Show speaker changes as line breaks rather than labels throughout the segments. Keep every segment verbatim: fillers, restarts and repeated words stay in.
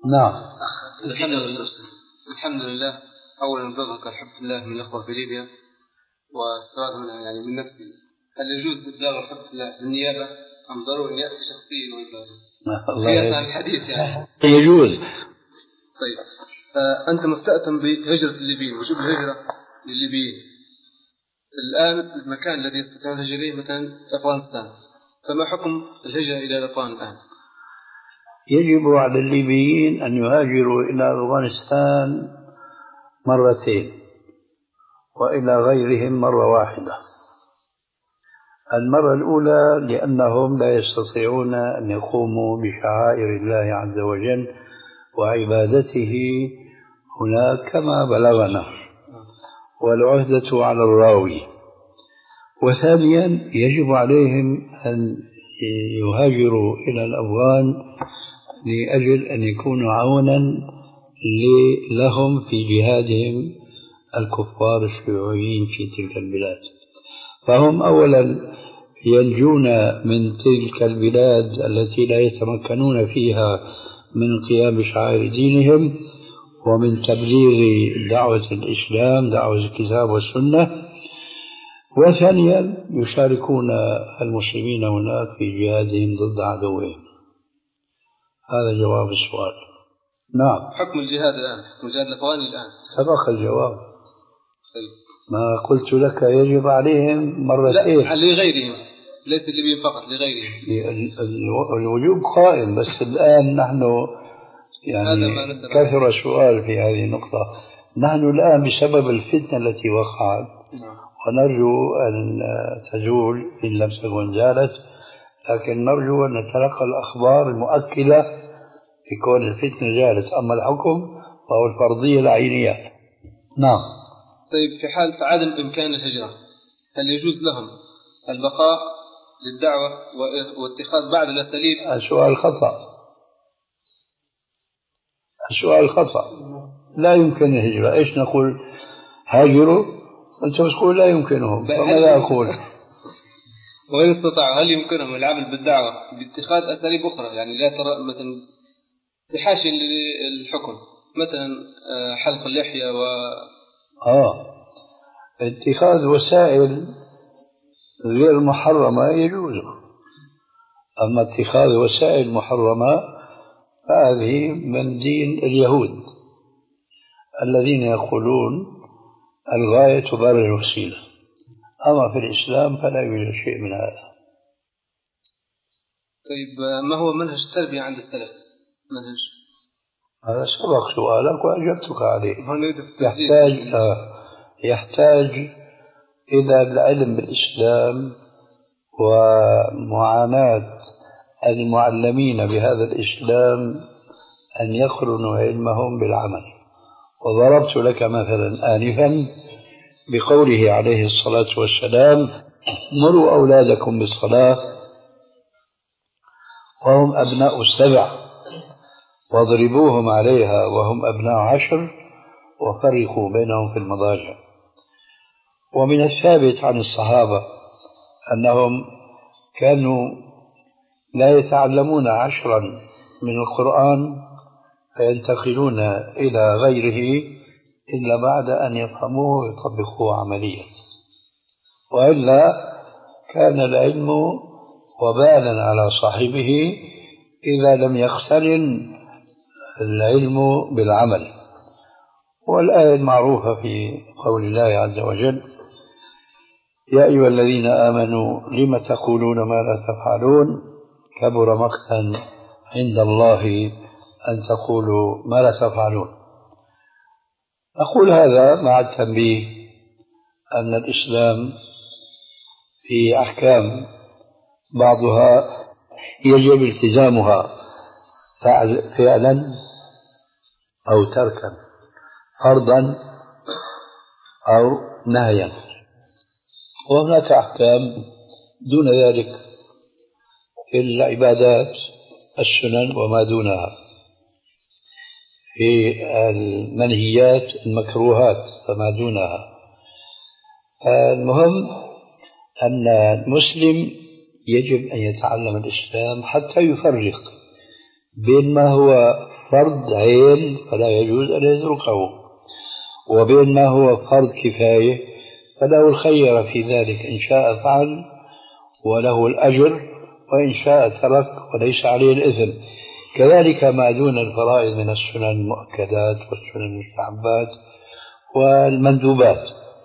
نعم.
الحمد لله. الحمد لله. أولا نبلغك الحب الله من الأخوة في ليبيا، والثواب منها يعني من نفسي. هل يجوز إبلاغ الحب الله بالنيابة أم ضروري يأتي شخصيا ويبلغه؟ خيار عن الحديث يعني.
يجوز.
طيب، آه أنت مفتأتم بهجرة الليبيين وشبه الهجرة للليبيين. الآن المكان الذي يستطيع الهجرة إليه مثلا أفغانستان، فما حكم الهجرة إلى الأفغان الآن؟
يجب على الليبيين أن يهاجروا إلى أفغانستان مرتين وإلى غيرهم مرة واحدة. المرة الأولى لأنهم لا يستطيعون أن يقوموا بشعائر الله عز وجل وعبادته هناك كما بلغنا، والعهدة على الراوي. وثانيا يجب عليهم أن يهاجروا إلى الأفغان لأجل أن يكونوا عونا لهم في جهادهم الكفار الشيوعيين في تلك البلاد. فهم أولا ينجون من تلك البلاد التي لا يتمكنون فيها من قيام بشعائر دينهم ومن تبليغ دعوة الإسلام، دعوة الكتاب والسنة. وثانيا يشاركون المسلمين هناك في جهادهم ضد عدوهم. هذا جواب السؤال. نعم.
حكم الجهاد الآن، حكم الجهاد الأفغاني الآن
سبق الجواب. ما قلت لك يجب عليهم مرتين.
لا، لغيرهم، ليس الليبيين فقط، لغيرهم.
الوجوب قائم، بس الآن نحن يعني كثر السؤال في هذه النقطة. نحن الآن بسبب الفتنة التي وقعت ونرجو أن تزول إن لم تكن زالت، لكن نرجو أن نتلقى الأخبار المؤكدة في كون الفتنة زالت. أما الحكم فهو الفرضية العينية. نعم.
طيب، في حال عدم إمكان الهجرة هل يجوز لهم البقاء للدعوة واتخاذ بعض الأساليب؟
السؤال خطأ. السؤال خطأ. لا يمكن الهجرة. إيش نقول؟ هاجروا. أنت تقول لا يمكنهم، فماذا أقول؟
وإن استطاعوا هل يمكنهم العمل بالدعوة باتخاذ أساليب أخرى؟ يعني لا ترى مثلا تحاشي الحكم، مثلا حلق اللحية و
آه اتخاذ وسائل غير محرمة يجوز. أما اتخاذ وسائل محرمة فهذه من دين اليهود الذين يقولون الغاية تبرر الوسيلة. أما في الإسلام فلا يوجد شيء من هذا.
طيب، ما هو منهج التربية عند السلف؟ منهج
هذا سبق سؤالك وأجبتك عليه. يحتاج يحتاج إلى العلم بالإسلام ومعاناة المعلمين بهذا الإسلام أن يقرنوا علمهم بالعمل. وضربت لك مثلا آنفا بقوله عليه الصلاة والسلام: مروا أولادكم بالصلاة وهم أبناء السبع واضربوهم عليها وهم أبناء عشر وفرقوا بينهم في المضاجع. ومن الثابت عن الصحابة أنهم كانوا لا يتعلمون عشرا من القرآن فينتقلون إلى غيره إلا بعد أن يفهموه ويطبقوه عمليا، وإلا كان العلم وبالا على صاحبه إذا لم يقترن العلم بالعمل. والآية المعروفة في قول الله عز وجل: يا أيها الذين آمنوا لم تقولون ما لا تفعلون كبر مقتا عند الله أن تقولوا ما لا تفعلون. أقول هذا مع التنبيه أن الإسلام في أحكام بعضها يجب التزامها فعلا أو تركا، فرضا أو نهيا، وهناك أحكام دون ذلك في العبادات السنن وما دونها، في المنهيات المكروهات فما دونها. المهم أن المسلم يجب أن يتعلم الإسلام حتى يفرق بين ما هو فرض عين فلا يجوز أن يتركه، وبين ما هو فرض كفاية فله الخير في ذلك، إن شاء فعل وله الأجر، وإن شاء ترك وليس عليه الإثم. كذلك ما دون الفرائض من السنن المؤكدات والسنن المستحبات والمندوبات،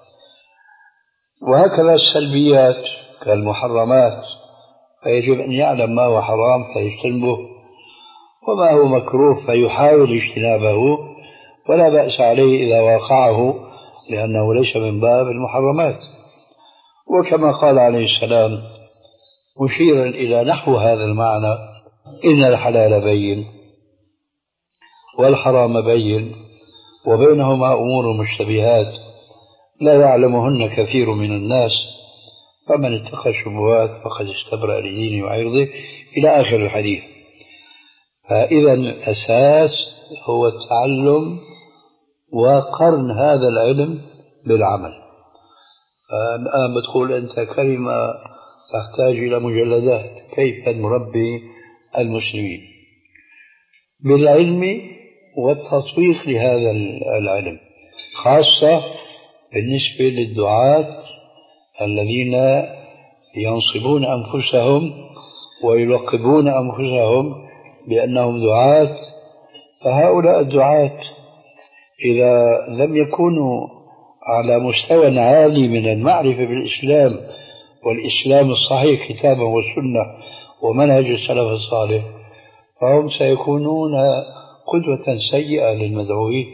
وهكذا السلبيات كالمحرمات، فيجب أن يعلم ما هو حرام فيجتنبه، وما هو مكروه فيحاول اجتنابه، ولا بأس عليه إذا واقعه، لأنه ليس من باب المحرمات. وكما قال عليه السلام مشيرا إلى نحو هذا المعنى: إن الحلال بين والحرام بين وبينهما أمور مشتبهات لا يعلمهن كثير من الناس، فمن اتقى الشبهات فقد استبرأ لدينه وعرضه، إلى آخر الحديث. فإذا الأساس هو التعلم وقرن هذا العلم بالعمل. الآن بتقول أنت كلمة تحتاج إلى مجلدات: كيف نربي المسلمين؟ بالعلم والتطبيق لهذا العلم، خاصة بالنسبة للدعاة الذين ينصبون أنفسهم ويلقبون أنفسهم بأنهم دعاة. فهؤلاء الدعاة إذا لم يكونوا على مستوى عالي من المعرفة بالإسلام والإسلام الصحيح كتابا وسنة ومنهج السلف الصالح، فهم سيكونون قدوة سيئة للمدعوين.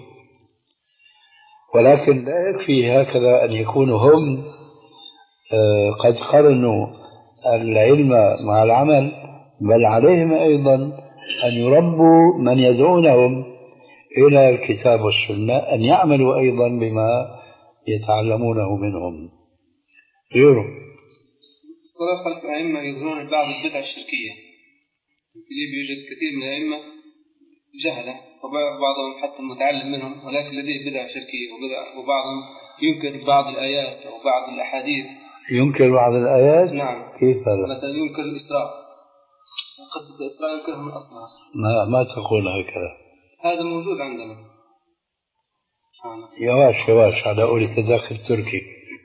ولكن لا يكفي هكذا أن يكونوا هم قد قرنوا العلم مع العمل، بل عليهم أيضا أن يربوا من يدعونهم إلى الكتاب والسنة، أن يعملوا أيضا بما يتعلمونه منهم. غيره
صراحة الأئمة يظهرون بعض البدع الشركية، في ليبيا يوجد كثير من الأئمة جهلة، وبعضهم حتى متعلم منهم ولكن لديه بدع شركية، وبعضهم ينكر بعض الآيات أو بعض الأحاديث.
ينكر بعض الآيات؟
نعم.
كيف هذا؟
مثلا ينكر الإسراء، قصة الإسراء ينكرها من أصلها.
ما ما تقول هكذا.
هذا موجود عندنا.
يواش يواش على قول التداخل التركي.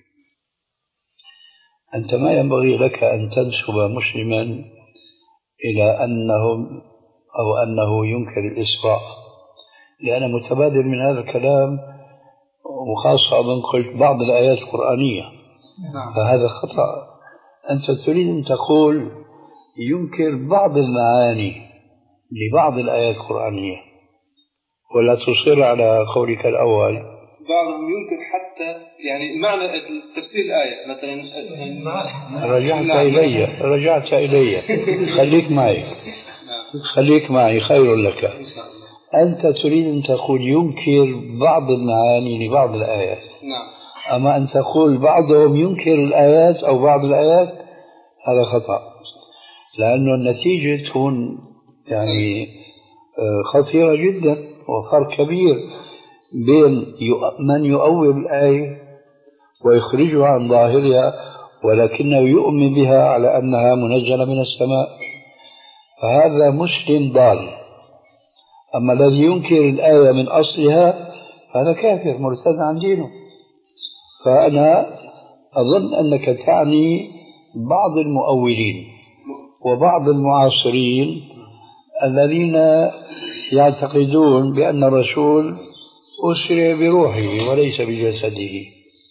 أنت ما ينبغي لك أن تنسب مسلما إلى أنهم أو أنه ينكر الإسراء، لأن متبادل من هذا الكلام، وخاصة من قلت بعض الآيات القرآنية.
نعم.
فهذا خطأ. أنت تريد أن تقول ينكر بعض المعاني لبعض الآيات القرآنية، ولا تصر على قولك الأول؟
بعضهم ينكر حتى يعني معنى تفسير الآية مثلا.
رجعت إلي رجعت إلي خليك معي خليك معي خير لك. أنت تريد أن تقول ينكر بعض المعاني لبعض الآيات.
نعم.
أما أن تقول بعضهم ينكر الآيات أو بعض الآيات، هذا خطأ، لأنه النتيجة تكون يعني خطيرة جدا، وفرق كبير بين من يؤول الآية ويخرجها عن ظاهرها ولكنه يؤمن بها على أنها منزلة من السماء، فهذا مسلم ضال. أما الذي ينكر الآية من أصلها هذا كافر مرتد عن دينه. فأنا أظن أنك تعني بعض المؤولين وبعض المعاصرين الذين يعتقدون بأن الرسول أسري بروحه وليس بجسده.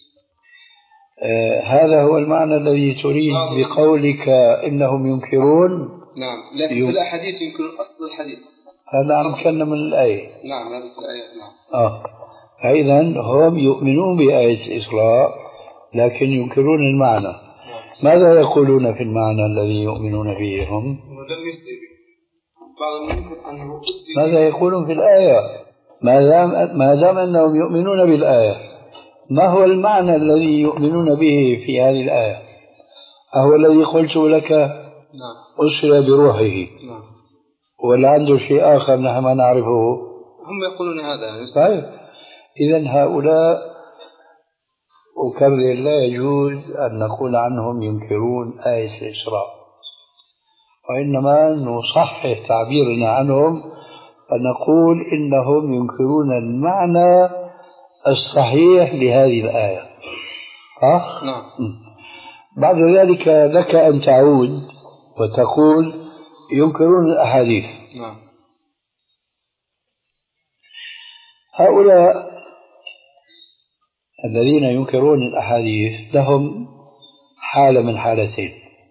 آه هذا هو المعنى الذي تريد بقولك إنهم ينكرون.
نعم، لكن في الأحاديث ينكرون أصل الحديث.
هذا عم كنا من الآية.
نعم، هذا في الآية. نعم.
آه فإذا هم يؤمنون بآية الإسراء لكن ينكرون المعنى. نعم. ماذا يقولون في المعنى الذي يؤمنون به هم؟ ماذا يقولون في الآية؟ ما دام ما دام أنهم يؤمنون بالآية، ما هو المعنى الذي يؤمنون به في هذه الآية؟ أهو الذي قلت لك أسري بروحه؟
نعم.
ولا عنده شيء آخر نحن ما نعرفه؟
هم يقولون هذا.
طيب، إذن هؤلاء أكرر لا يجوز أن نقول عنهم ينكرون آية الإسراء، وإنما نصحح تعبيرنا عنهم فنقول إنهم ينكرون المعنى الصحيح لهذه الآية. ها؟
نعم.
بعد ذلك لك أن تعود وتقول ينكرون الأحاديث.
نعم.
هؤلاء الذين ينكرون الأحاديث لهم حالة من حالتين: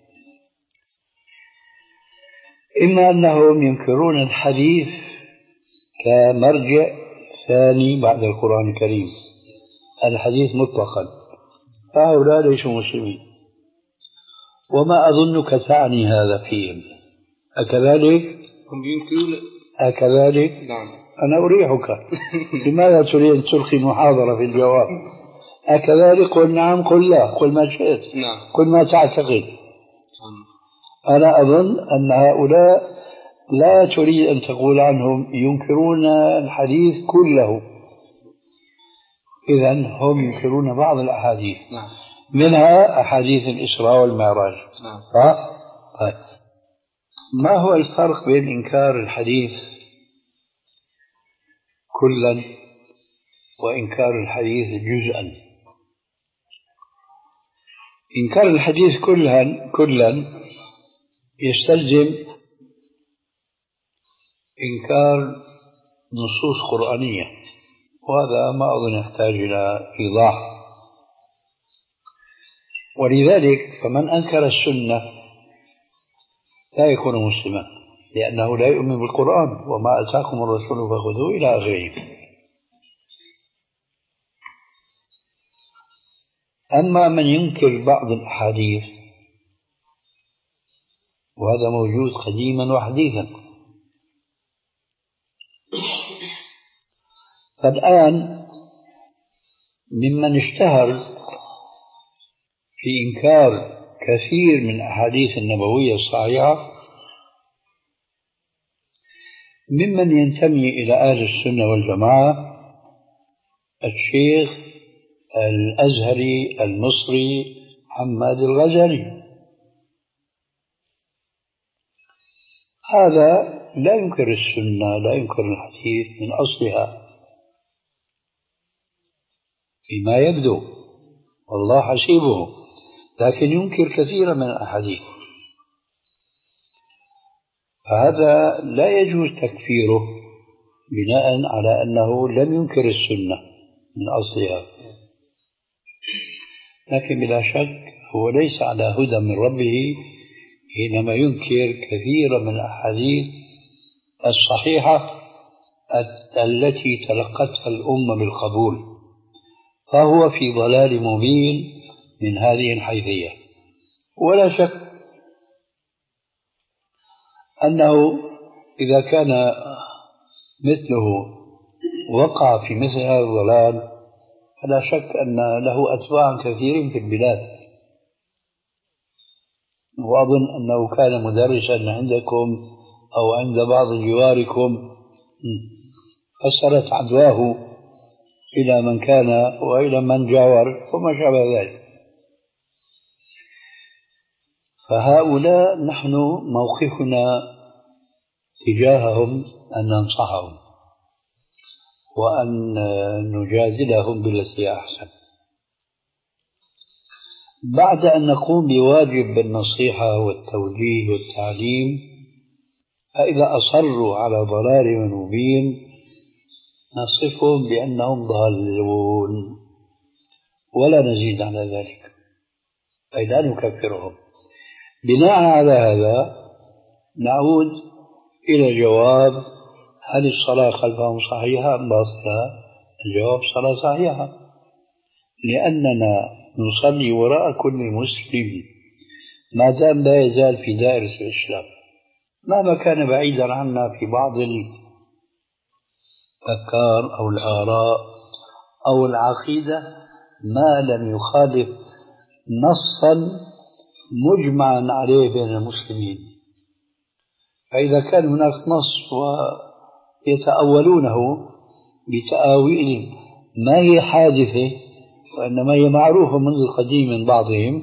إما أنهم ينكرون الحديث كمرجع ثاني بعد القرآن الكريم، الحديث مطلقا، فهؤلاء ليسوا مسلمين، وما أظنك تعني هذا فيهم. أكذلك؟
هم ينكرون.
أكذلك؟
نعم.
أنا أريحك. لماذا تريد أن تلقي محاضرة في الجواب؟ أكذلك؟ قل نعم، قل لا، قل ما شئت.
نعم.
قل ما تعتقد. أنا أظن أن هؤلاء لا تريد أن تقول عنهم ينكرون الحديث كله، إذن هم ينكرون بعض الأحاديث.
نعم.
منها أحاديث الإسراء والمعراج.
نعم.
صح؟ طيب. ما هو الفرق بين إنكار الحديث كلا وإنكار الحديث جزءا؟ إنكار الحديث كلا كلا يستلزم إنكار نصوص قرآنية، وهذا ما أظن يحتاج إلى إيضاح. ولذلك فمن أنكر السنة لا يكون مسلما، لأنه لا يؤمن بالقرآن، وما أتاكم الرسول فخذوه إلى آخره. أما من ينكر بعض الأحاديث، وهذا موجود قديما وحديثا، فالآن ممن اشتهر في إنكار كثير من الأحاديث النبوية الصحيحة ممن ينتمي إلى أهل السنة والجماعة الشيخ الأزهري المصري حماد الغزالي. هذا لا ينكر السنة، لا ينكر الحديث من أصلها فيما يبدو، والله حسيبه، لكن ينكر كثيرا من الأحاديث، فهذا لا يجوز تكفيره بناء على أنه لم ينكر السنة من أصلها. لكن بلا شك هو ليس على هدى من ربه حينما ينكر كثيرا من الأحاديث الصحيحة التي تلقتها الأمة بالقبول، فهو في ضلال مبين من هذه الحيثية. ولا شك أنه إذا كان مثله وقع في مثل هذا الضلال فلا شك أن له أتباع كثيرين في البلاد. وأظن أنه كان مدرسا عندكم أو عند بعض جواركم، فسرت عدواه إلى من كان وإلى من جاور وما شابه ذلك. فهؤلاء نحن موقفنا تجاههم أن ننصحهم وأن نجادلهم بالتي أحسن، بعد أن نقوم بواجب بالنصيحة والتوجيه والتعليم. فإذا أصروا على ضلال مبين نصفهم بأنهم ضالون ولا نزيد على ذلك، أي لا نكفرهم. بناء على هذا نعود إلى جواب: هل الصلاة خلفهم صحيحة أم باطلة؟ الجواب: الصلاة صحيحة، لأننا نصلي وراء كل مسلم ما دام لا يزال في دائرة الإسلام، مهما كان بعيدا عنا في بعض الأفكار أو الآراء أو العقيدة، ما لم يخالف نصا مجمعا عليه بين المسلمين. فإذا كان هناك نص ويتأولونه بتأويل ما هي حادثة وإنما هي معروفة منذ القديم من بعضهم،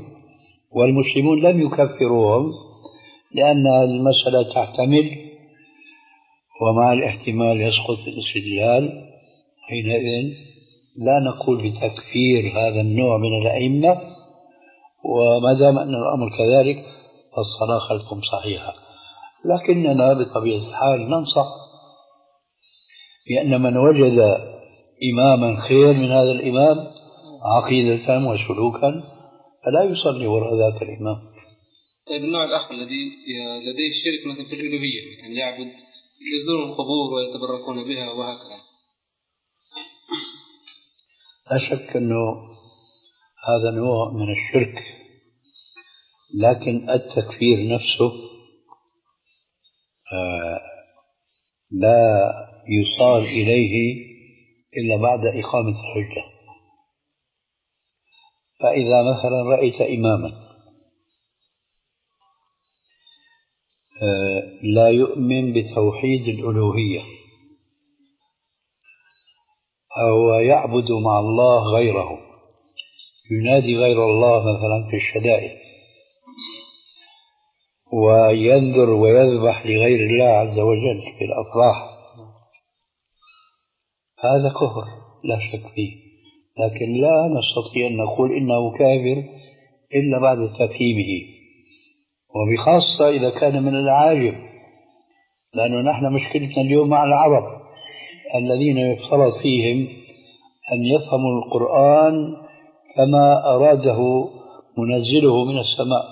والمسلمون لم يكفروهم لأن المسألة تحتمل ومع الاحتمال يسقط الاستدلال، حينئذ لا نقول بتكفير هذا النوع من الأئمة، وما دام أن الأمر كذلك فالصلاة خلفهم صحيحة. لكننا بطبيعة الحال ننصح بأن من وجد إماما خير من هذا الإمام عقيدة وسلوكا فلا يصلي وراء ذاك الإمام.
طيب النوع الآخر الذي لديه الشرك مثلا في الألوهية، يعني يعبد يزورون القبور ويتبركون بها وهكذا.
لا شك أنه هذا نوع من الشرك، لكن التكفير نفسه آه لا يصال إليه إلا بعد إقامة الحجة. فإذا مثلا رأيت إماما آه لا يؤمن بتوحيد الألوهية أو يعبد مع الله غيره، ينادي غير الله مثلا في الشدائد، وينذر ويذبح لغير الله عز وجل في الأفراح، هذا كفر لا شك فيه، لكن لا نستطيع أن نقول إنه كافر إلا بعد تفهيمه، وبخاصة إذا كان من العاجم، لأنه نحن مشكلتنا اليوم مع العرب الذين يفترض فيهم أن يفهموا القرآن كما أراده منزله من السماء،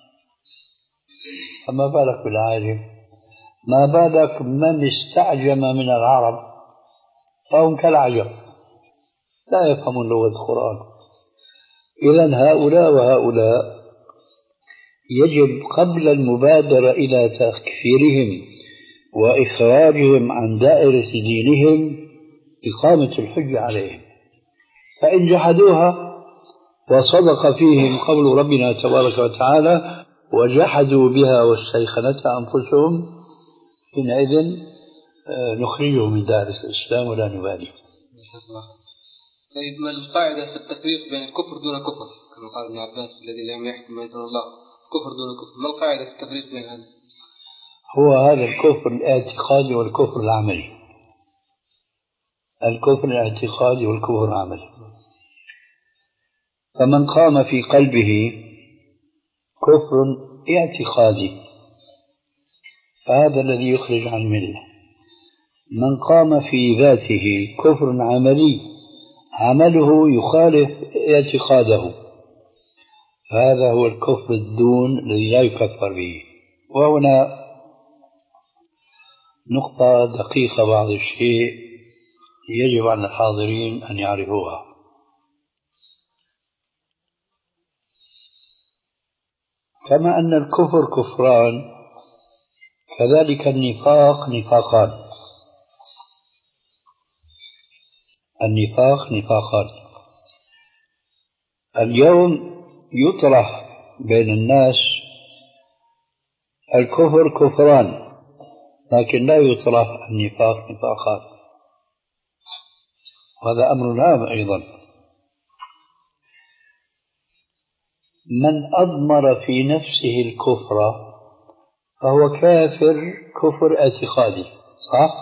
فما بالك بالعاجم؟ ما بالك من استعجم من العرب فهم كالعجم لا يفهمون لغة القرآن. إذن هؤلاء وهؤلاء يجب قبل المبادرة إلى تكفيرهم وإخراجهم عن دائرة دينهم إقامة الحجة عليهم، فإن جحدوها وصدق فيهم قول ربنا تبارك وتعالى وجحدوا بها واستيقنتها أنفسهم، حينئذ نخرجهم من دائرة الإسلام ولا نبالي.
طيب ما القاعدة في التفريق بين الكفر دون كفر كما قال ابن عباس الذي لم يحكم بين الله كفر دون كفر، ما القاعدة في التفريق بين هذا؟
هو هذا الكفر الاعتقادي والكفر العملي. الكفر الاعتقادي والكفر العملي، فمن قام في قلبه كفر اعتقادي فهذا الذي يخرج عن الملة. من قام في ذاته كفر عملي عمله يخالف اعتقاده فهذا هو الكفر الدون الذي لا يكفر به. وهنا نقطة دقيقة بعض الشيء يجب على الحاضرين أن يعرفوها. كما أن الكفر كفران كذلك النفاق نفاقان. النفاق نفاقان. اليوم يطرح بين الناس الكفر كفران لكن لا يطرح النفاق نفاقان، وهذا أمر هام أيضا. من أضمر في نفسه الكفر فهو كافر كفر اعتقادي صح؟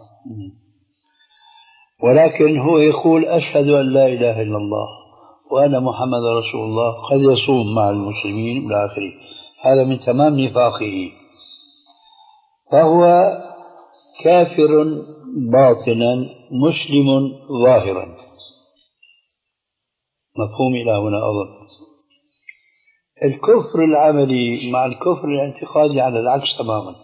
ولكن هو يقول أشهد أن لا إله إلا الله وأنا محمد رسول الله، قد يصوم مع المسلمين إلى آخره، هذا من تمام نفاقه، فهو كافر باطنا مسلم ظاهرا. مفهوم إلى هنا أظن. الكفر العملي مع الكفر الاعتقادي على العكس تماما.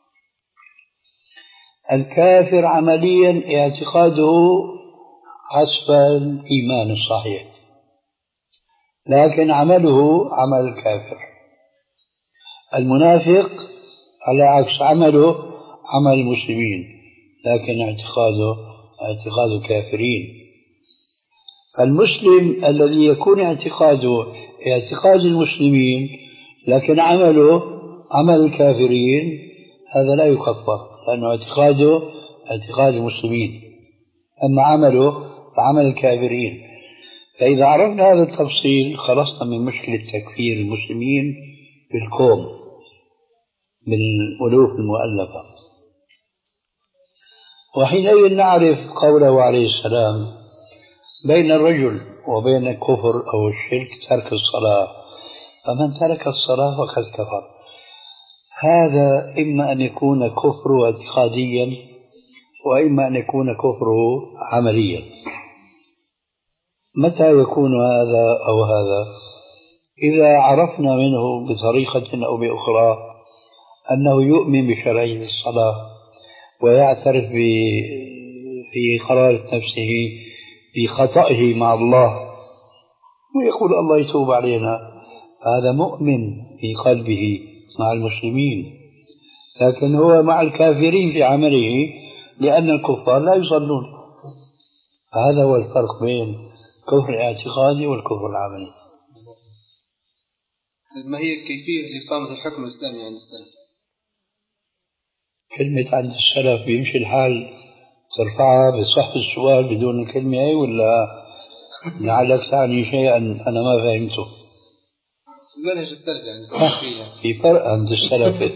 الكافر عمليا اعتقاده حسب الإيمان الصحيح لكن عمله عمل الكافر. المنافق على عكس عمله عمل المسلمين لكن اعتقاده اعتقاد الكافرين. المسلم الذي يكون اعتقاده اعتقاد المسلمين لكن عمله عمل الكافرين هذا لا يكفر لأنه اعتقاده اعتقاد المسلمين أما عمله فعمل الكافرين. فإذا عرفنا هذا التفصيل خلصنا من مشكلة تكفير المسلمين بالكوم بالألوف المؤلفة. وحينئذ نعرف قوله عليه السلام بين الرجل وبين الكفر أو الشرك ترك الصلاة، فمن ترك الصلاة فقد كفر. هذا إما أن يكون كفره اعتقاديا وإما أن يكون كفره عمليا. متى يكون هذا أو هذا؟ إذا عرفنا منه بطريقة أو بأخرى أنه يؤمن بشرعية الصلاة ويعترف في قرارة نفسه بخطئه مع الله ويقول الله يتوب علينا، هذا مؤمن في قلبه مع المسلمين، لكن هو مع الكافرين في عمله لأن الكفار لا يصلون. هذا هو الفرق بين الكفر الاعتقادي والكفر العملي.
ما هي كيفية إقامة الحكم الإسلامي عند السلف؟
كلمة عند السلف بيمشي الحال ترفعها بصح السؤال بدون الكلمة أي ولا لعلك تعني شيئا أنا ما فهمته؟
منهج السلف يعني
في فرق عند السلف.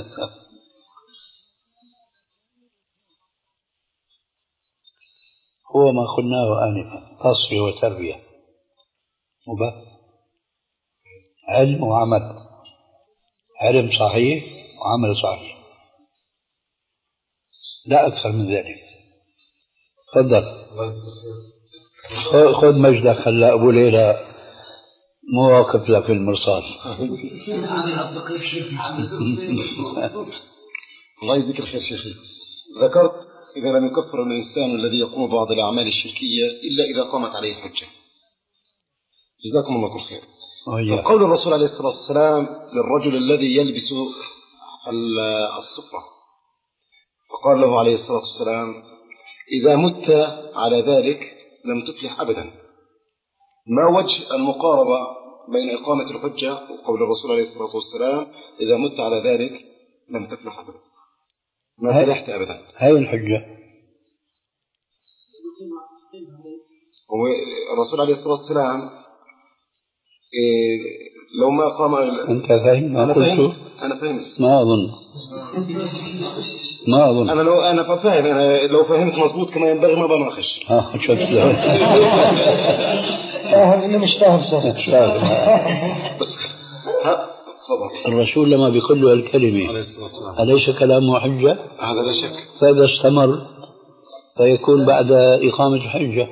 هو ما قلناه آنفا تصفية وتربية وبس، علم وعمل، علم صحيح وعمل صحيح، لا أكثر من ذلك. تفضل خذ مجدك. هلا أبو ليلى مواقف لك في المرصاد.
الله يذكر خير شيخي. ذكرت إذا لم يكفر الإنسان الذي يقوم بعض الأعمال الشركية إلا إذا قامت عليه حجة. جزاكم الله كل خير. قول الرسول عليه الصلاة والسلام للرجل الذي يلبس الصفرة فقال له عليه الصلاة والسلام إذا مت على ذلك لم تفلح أبدا. ما وجه المقاربة بين إقامة الحجة وقول الرسول عليه الصلاة والسلام إذا مت على ذلك لم تفلح أبدا؟ ما فلحت أبدا.
هاي الحجة.
الرسول عليه الصلاة والسلام إيه لو ما قام.
أنت فاهم؟
أنا فهمت. أنا فهمت.
ما أظن. ما أظن.
أنا لو أنا فاهم أنا لو فهمت مضبوط كما ينبغي ما بناقش.
آه شوف
فاهم إنه مش فاهم صح.
مش فاهم.
بس ها خبر.
الرسول لما بيقول له الكلمة أليس كلامه حجة؟
هذا لا شك.
فإذا استمر فيكون بعد إقامة الحجة.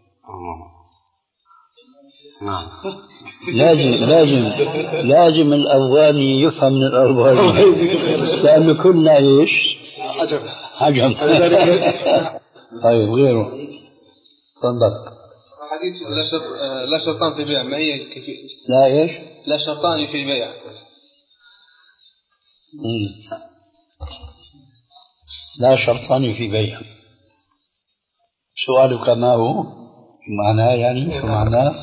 نعم.
لازم لازم لازم الأفغاني يفهم من الأفغاني لأنه كلنا إيش؟
عجب.
عجب. طيب غيره. تفضل.
حديث لا شرط لا شرطان في بيع، ما هي كيفية؟
لا إيش؟
لا شرطان في بيع.
لا شرطان في بيع. سؤالك ما هو؟ معناه يعني شو معناه؟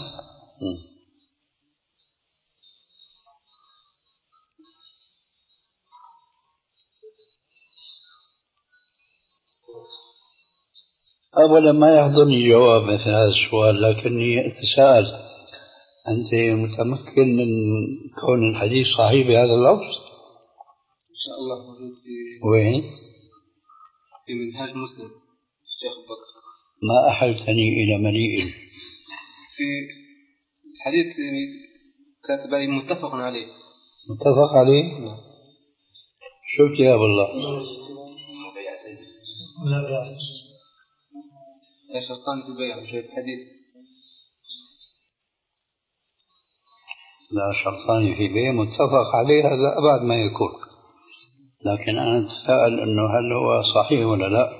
أولا ما يحضرني جواب مثل هذا السؤال، لكني أتساءل أنت متمكن من كون الحديث صحيح بهذا اللفظ؟
إن شاء الله موجود في
وين؟
في منهاج مسلم الشيخ بكر.
ما أحلتني إلى مليء.
في حديث كاتب عليه متفق عليه.
متفق عليه؟
نعم.
شفت يا أبو الله؟
لا شرطان في البيع في الحديث.
لا شرطان في بيع متفق عليه، هذا أبعد ما يكون، لكن أنا أتساءل أنه هل هو صحيح ولا لا؟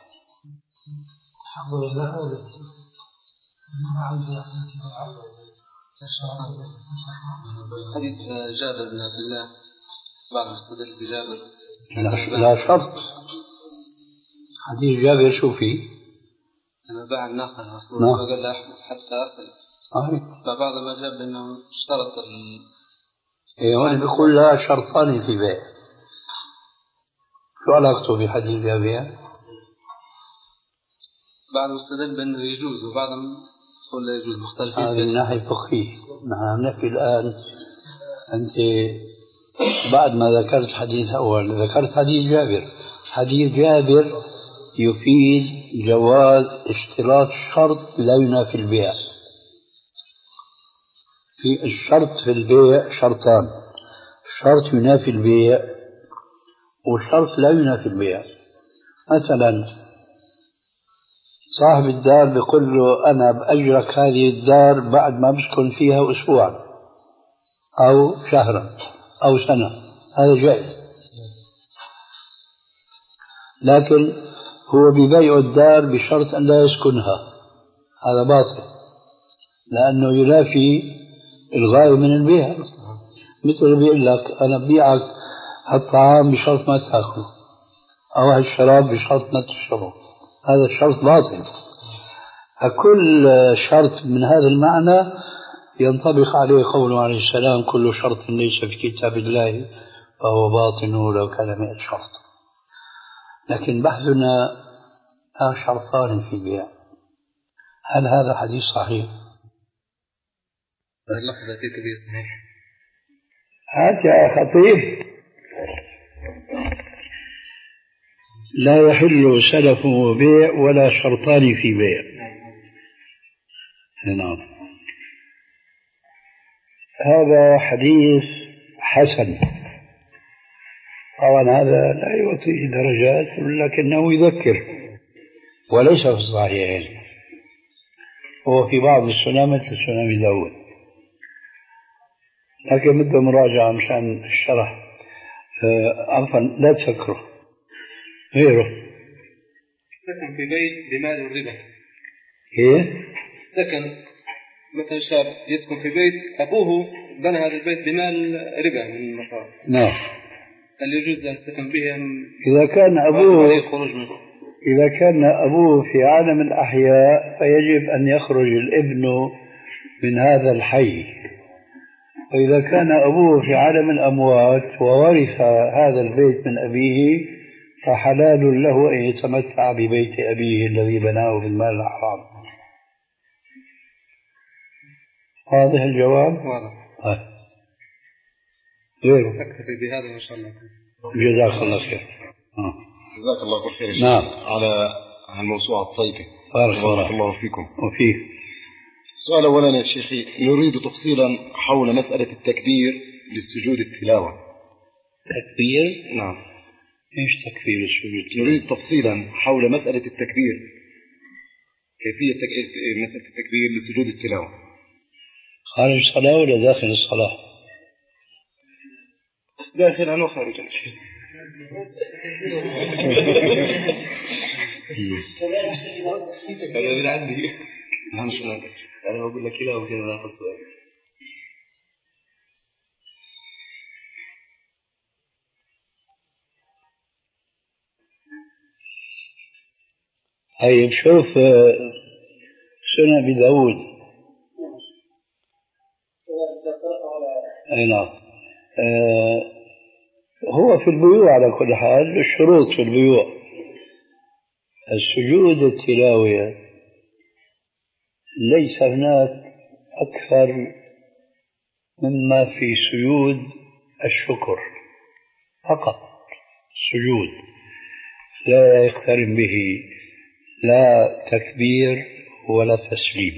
حديث جابر بن عبد الله بعض مستدل بجابر.
لا, لا شرط. حديث جابر شو فيه؟
أنا باع الناقة رسول الله قال له حتى أصل.
صحيح.
فبعض ما جاب أنه اشترط ال.
إيه هون بيقول لا شرطان في بيع. شو علاقته بحديث جابر؟
بعض مستدل بأنه يجوز وبعضهم يقول لا يجوز، مختلفين.
هذه من ناحية فقهية. نحن نحكي الآن أنت بعد ما ذكرت حديث أول ذكرت حديث جابر. حديث جابر يفيد جواز اشتراط شرط لا ينافي البيع. في الشرط في البيع شرطان: شرط ينافي البيع وشرط لا ينافي البيع. مثلا صاحب الدار بيقول له أنا بأجرك هذه الدار بعد ما بسكن فيها أسبوعا أو شهرا أو سنة، هذا جائز. لكن هو ببيع الدار بشرط أن لا يسكنها، هذا باطل، لأنه ينافي الغاية من البيع. مثل بيقول لك أنا ببيعك الطعام بشرط ما تأكله، أو الشراب بشرط ما تشربه، هذا الشرط باطل. فكل شرط من هذا المعنى ينطبق عليه قوله عليه السلام: كل شرط ليس في كتاب الله فهو باطل ولو كان مئة شرط. لكن بحثنا عن شرطان في البيع، هل هذا حديث صحيح؟
اللحظة في كبير
هات يا خطيب. لا يحل سلف وبيع ولا شرطان في بيع. نعم، هذا حديث حسن. طبعا هذا لا يعطي درجات لكنه يذكر، وليس في الصحيحين، هو في بعض السنن مثل سنن أبي داود، لكن بده مراجعة مشان الشرح. عفوا لا تسكره، غيره.
السكن في بيت بمال الربا.
ايه؟
السكن مثل شاب يسكن في بيت أبوه بنى هذا البيت بمال ربا من المصارف.
نعم.
هل يجوز أن تسكن به؟
إذا كان أبوه إذا كان أبوه في عالم الأحياء فيجب أن يخرج الابن من هذا الحي، وإذا كان أبوه في عالم الأموات وورث هذا البيت من أبيه فحلال له أن يتمتع ببيت أبيه الذي بناه بالمال الحرام. واضح الجواب؟
واضح.
آه.
أكتفي بهذا إن شاء الله.
جزاك الله خير.
آه. جزاك الله كل خير.
نعم.
على الموسوعة الطيبة.
بارك
الله. الله فيكم.
وفيه.
السؤال أولا يا شيخي، نريد تفصيلا حول مسألة التكبير للسجود التلاوة.
تكبير؟
نعم.
إيش تكبير السجود؟
نريد تفصيلا حول مسألة التكبير، كيفية تك... مسألة التكبير لسجود التلاوة.
خارج الصلاة ولا داخل الصلاة؟
داخلا وخارجا.
هذا من عندي.
أنا شو نقول؟
أنا بقول لك كذا وكذا ناخذ سؤال.
طيب شوف سنة أبي داود. أي نعم. آه هو في البيوع على كل حال الشروط في البيوع. السجود التلاوية ليس هناك أكثر مما في سجود الشكر فقط. سجود لا يقترن به لا تكبير ولا تسليم،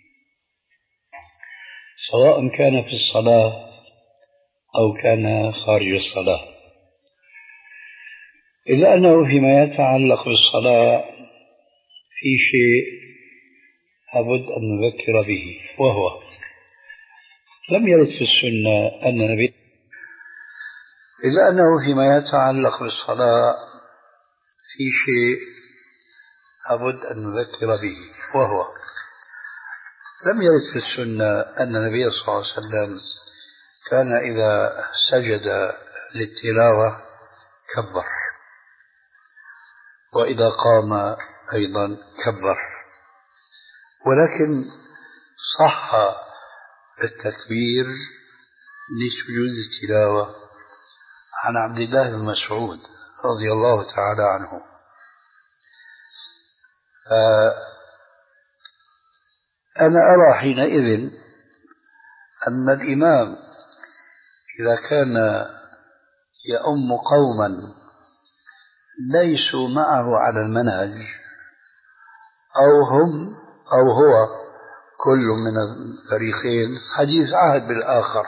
سواء كان في الصلاة أو كان خارج الصلاة، إلا أنه فيما يتعلق بالصلاة في شيء لابد أن نذكر به، وهو لم يرد في السنة أن النبي، إلا أنه فيما يتعلق بالصلاة في شيء لابد أن نذكر به، وهو لم يرد في السنة أن النبي صلى الله عليه وسلم كان إذا سجد للتلاوة كبر، وإذا قام أيضا كبر، ولكن صح التكبير لسجود التلاوة عن عبد الله بن مسعود رضي الله تعالى عنه. أنا أرى حينئذ أن الإمام إذا كان يؤم قوما ليسوا معه على المنهج، أو هم أو هو كل من الفريقين حديث عهد بالآخر،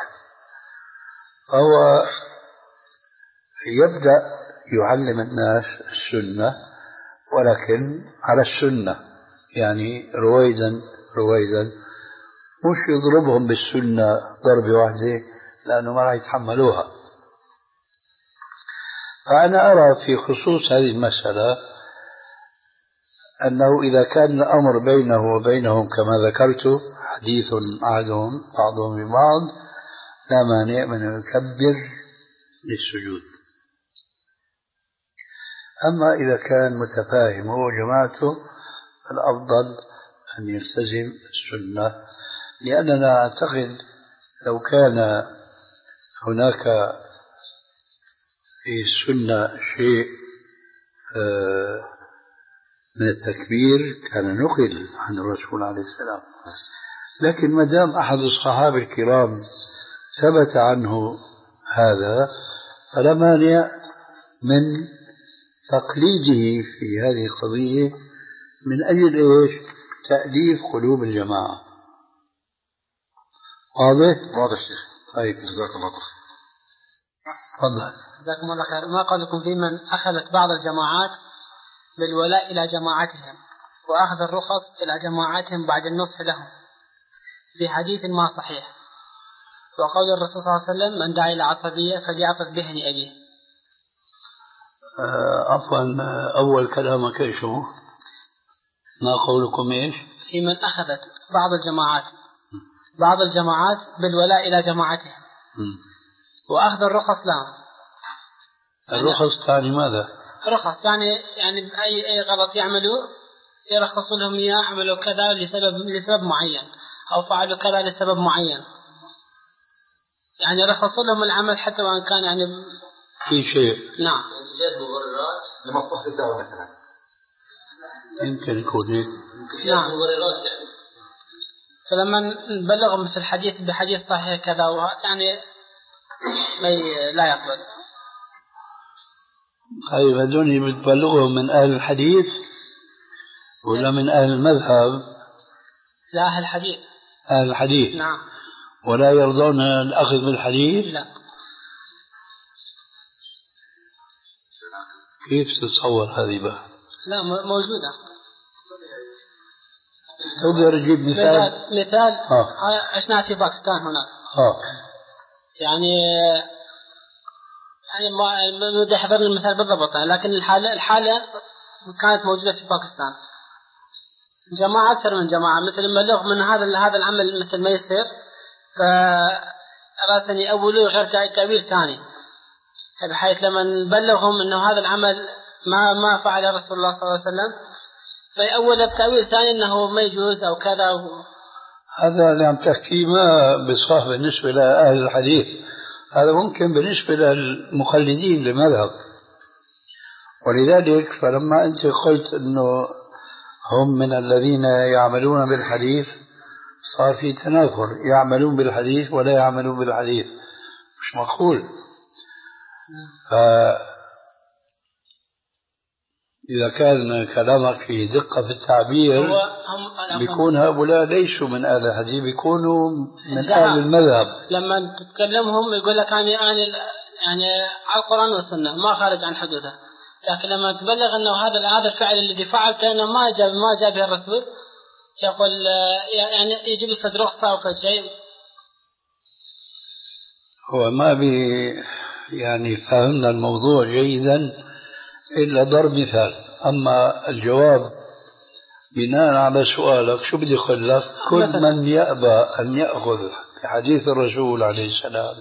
فهو يبدأ يعلم الناس السنة ولكن على السنة، يعني رويدا رويدا، مش يضربهم بالسنة ضربة واحدة لأنه ما راح يتحملوها. فأنا أرى في خصوص هذه المسألة أنه إذا كان الأمر بينه وبينهم كما ذكرت حديث عهدهم بعضهم ببعض، لا مانع من أن يكبر للسجود. أما إذا كان متفاهم هو جماعته فالأفضل أن يلتزم السنة، لأننا أعتقد لو كان هناك في السنة شيء من التكبير كان نقل عن الرسول عليه السلام، لكن ما دام أحد الصحابة الكرام ثبت عنه هذا فلا مانع من تقليده في هذه القضية من أجل إيش؟ تأليف قلوب الجماعة. واضح؟
واضح شيخ.
طيب
جزاك الله خير.
تفضل.
جزاكم الله خير. ما قولكم في من أخذت بعض الجماعات بالولاء إلى جماعتهم وأخذ الرخص إلى جماعتهم بعد النصح لهم في حديث ما صحيح، وقول الرسول صلى الله عليه وسلم من دعا إلى عصبية فليعقد بهن أبيه.
عفوا أول كلامك إيش هو؟ ما قولكم إيش؟
في من أخذت بعض الجماعات بعض الجماعات بالولاء إلى جماعتهم م. وأخذ الرخص لهم.
الرخص يعني ماذا؟
رخص يعني يعني أي أي غلط يعملوا يرخصوا لهم إياه، عملوا كذا لسبب لسبب معين أو فعلوا كذا لسبب معين، يعني رخصوا لهم العمل حتى وإن كان يعني
في شيء.
نعم.
إيجاد مبررات لمصلحة الدعوة مثلا.
يمكن يكون هيك.
نعم. مبررات يعني. فلما نبلغهم مثل الحديث بحديث صحيح كذا يعني لا يقبل.
طيب هذول بتبلغهم من أهل الحديث ولا من أهل المذهب؟
لا أهل الحديث.
أهل الحديث.
نعم.
ولا يرضون الأخذ بالحديث؟
لا.
كيف تتصور هذه بقى؟
لا موجودة.
تقدر تجيب مثال؟
مثال
آه.
عشنا في باكستان هناك.
آه.
يعني يعني ما بدي أحضر المثال بالضبط، لكن الحالة الحالة كانت موجودة في باكستان. جماعة أكثر من جماعة مثل مبلغ من هذا هذا العمل مثل ما يصير، فراسني أولو غير تعبير ثاني، بحيث لما نبلغهم إنه هذا العمل ما ما فعل رسول الله صلى الله عليه وسلم فأول بتأويل ثاني إنه ما يجوز أو كذا و...
هذا اللي عم تحكيه ما بصح بالنسبة لأهل الحديث، هذا ممكن بالنسبة للمقلدين لمذهب. ولذلك فلما أنت قلت أنه هم من الذين يعملون بالحديث صار في تنافر، يعملون بالحديث ولا يعملون بالحديث، مش معقول. فإذا كان كلامك في دقة في التعبير بيكون هؤلاء ليسوا من أهل الحديث، بيكونوا من أهل المذهب.
لما تتكلمهم يقول لك أنا يعني على القرآن والسنة ما خارج عن حدوده، لكن لما تبلغ أنه هذا هذا الفعل الذي فعلته أنه ما جاب ما جاب به الرسول، يقول يعني يجيب لك رخصة أو شيء.
هو ما بي يعني فهمنا الموضوع جيدا إلا ضرب مثال. أما الجواب بناء على سؤالك شو بدي أقول لك؟ كل من يأبى أن يأخذ حديث الرسول عليه السلام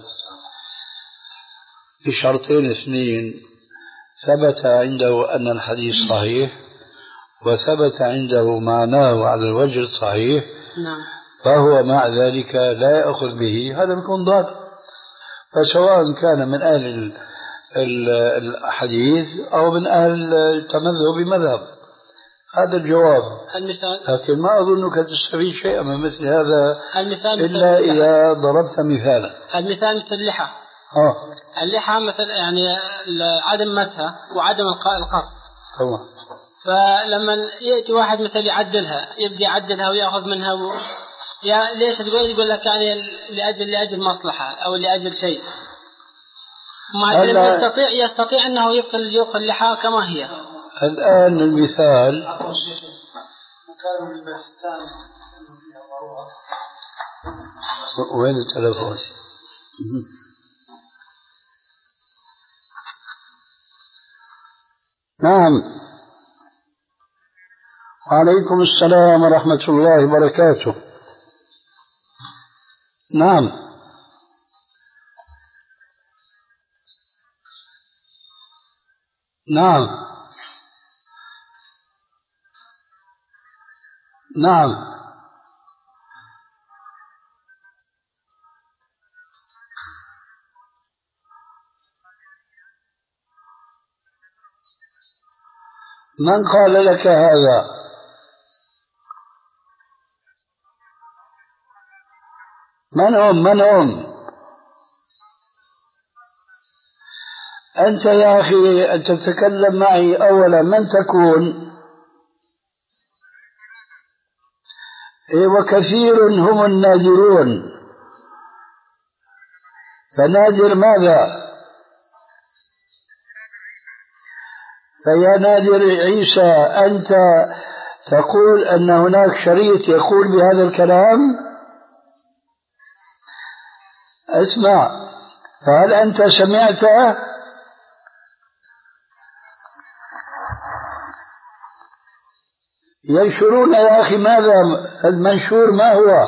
بشرطين اثنين: ثبت عنده أن الحديث صحيح وثبت عنده معناه على الوجه الصحيح، فهو مع ذلك لا يأخذ به، هذا بيكون ضال. فسواء كان من أهل الحديث أو من أهل التمذهب بمذهب، هذا الجواب. لكن ما أظنك تستفيد شيئا من مثل هذا إلا إذا ضربت مثالا.
المثال مثل اللحى. اه اللحى مثلا يعني عدم مسها وعدم القصد
طبعا.
فلما يأتي واحد مثل يعدلها يبدي يعدلها ويأخذ منها و... يا ليش تقول يقول لك يعني لأجل لأجل مصلحة أو لأجل شيء ما يستطيع يستطيع أنه يبقي يبقي اللحى كما هي.
الآن المثال وين التلفون؟ نعم. وعليكم السلام ورحمة الله وبركاته. نعم. نعم. نعم. من قال لك هذا؟ من هم من هم أنت يا أخي أن تتكلم معي أولا من تكون؟ إيه وكثير هم النادرون، فنادر ماذا؟ فيا نادر عيسى أنت تقول أن هناك شريط يقول بهذا الكلام؟ اسمع، فهل أنت سمعته؟ ينشرون يا أخي ماذا؟ المنشور ما هو؟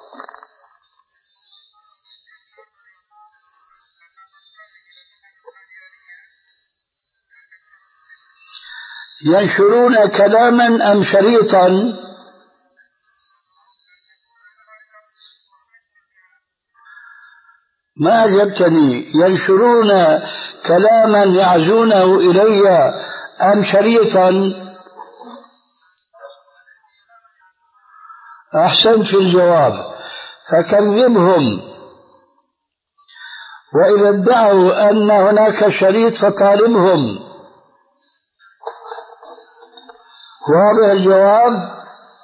ينشرون كلاما أم شريطا؟ ما أجبتني. ينشرون كلاما يعزونه إلي أم شريطا؟ أحسنت في الجواب، فكذبهم. وإذا ادعوا أن هناك شريط فطالبهم. واضح الجواب؟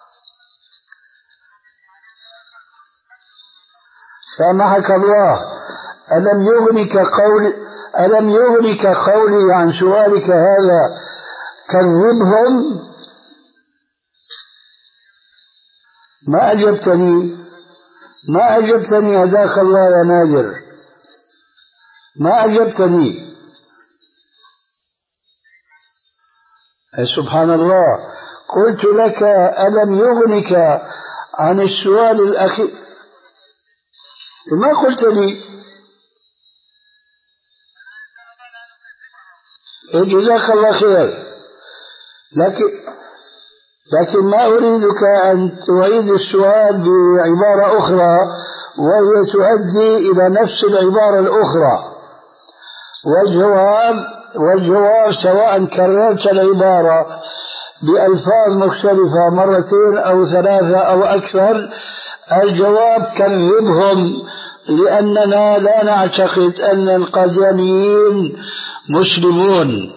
سامحك الله. ألم يغنك قول ألم يغنك قولي عن سؤالك هذا؟ كذبهم. ما أجبتني ما أجبتني هداك الله يا نادر، ما أجبتني. سبحان الله. قلت لك ألم يغنك عن السؤال الأخير؟ ما قلت لي. جزاك الله خير، لكن لكن ما أريدك أن تعيد السؤال بعبارة أخرى وهي تؤدي إلى نفس العبارة الأخرى. والجواب والجواب سواء كررت العبارة بألفاظ مختلفة مرتين أو ثلاثة أو أكثر، الجواب كذبهم، لأننا لا نعتقد أن القاديانيين مسلمون.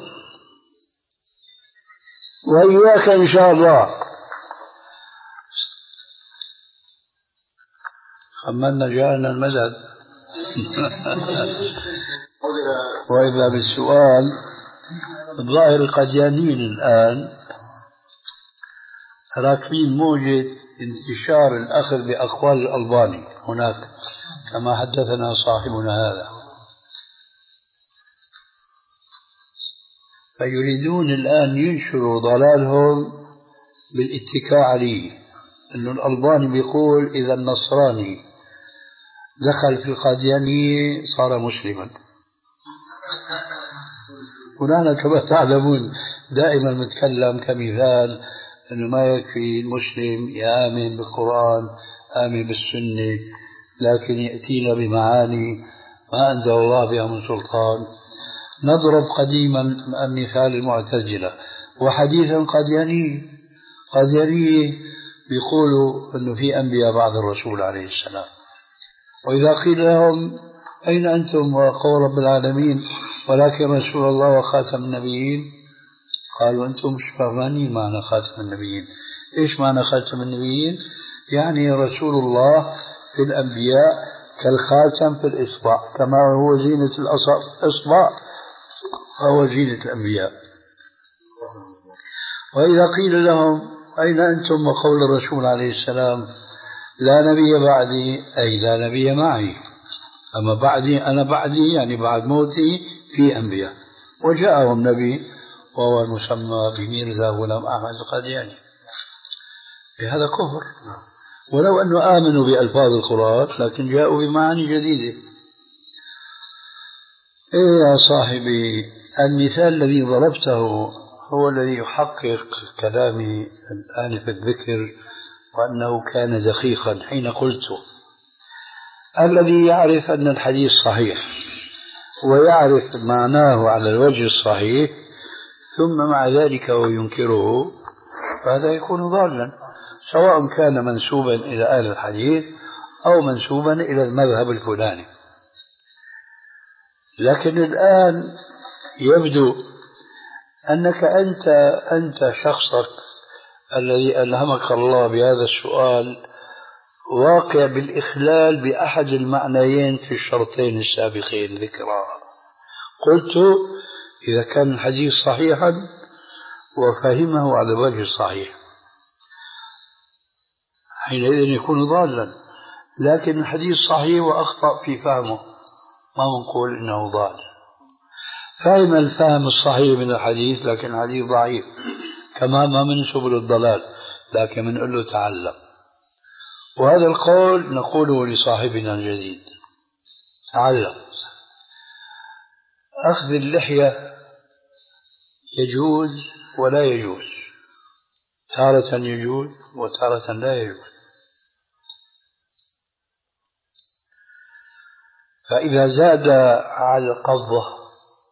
وإياك إن شاء الله. خمنا جاءنا المدد. وإذا بالسؤال، الظاهر القاديانيين الآن راكبين موجة انتشار الأخذ بأقوال الألباني هناك كما حدثنا صاحبنا هذا، فيريدون الآن ينشروا ضلالهم بالاتكاء عليه، أن الألباني بيقول إذا النصراني دخل في القاديانية صار مسلما. ونحن كما تعلمون دائما نتكلم كمثال أنه ما يكفي المسلم يآمن بالقرآن آمن بالسنة، لكن يأتينا بمعاني ما أنزل الله بها من سلطان. نضرب قديما مثال المعتزلة، وحديثا قادياني قاديانية بيقولوا أنه في أنبياء بعد الرسول عليه السلام، وإذا قيل لهم أين أنتم وقول رب العالمين ولكن رسول الله وخاتم النبيين؟ قالوا أنتم مش فاهمين معنى خاتم النبيين. إيش معنى خاتم النبيين؟ يعني رسول الله في الأنبياء كالخاتم في الإصبع، كما هو زينة الإصبع فهو زينة الأنبياء. وإذا قيل لهم أين أنتم وقول الرسول عليه السلام لا نبي بعدي، أي لا نبي معي، أما بعدي أنا بعدي يعني بعد موتي في أنبياء، وجاءهم نبي وهو المسمى بميرزا غلام أحمد القادياني. هذا كفر، ولو أنه آمنوا بألفاظ القرآن لكن جاءوا بمعاني جديدة. إيه يا صاحبي، المثال الذي ضربته هو الذي يحقق كلامي الآن في الذكر، وأنه كان دقيقا حين قلته. الذي يعرف أن الحديث صحيح ويعرف معناه على الوجه الصحيح ثم مع ذلك وينكره، فهذا يكون ضالا، سواء كان منسوبا إلى أهل الحديث أو منسوبا إلى المذهب الفلاني. لكن الآن يبدو أنك أنت أنت شخصك الذي ألهمك الله بهذا السؤال واقع بالإخلال بأحد المعنيين في الشرطين السابقين ذكرا. قلت إذا كان الحديث صحيحا وفهمه على الوجه الصحيح حينئذ يكون ضالا، لكن الحديث صحيح وأخطأ في فهمه ما نقول إنه ضال. فهم الفهم الصحيح من الحديث لكن الحديث ضعيف، كما ما من سبل الضلال، لكن بنقول له تعلم. وهذا القول نقوله لصاحبنا الجديد، تعلم. أخذ اللحية يجوز ولا يجوز، تارة يجوز وتارة لا يجوز. فإذا زاد على القبضة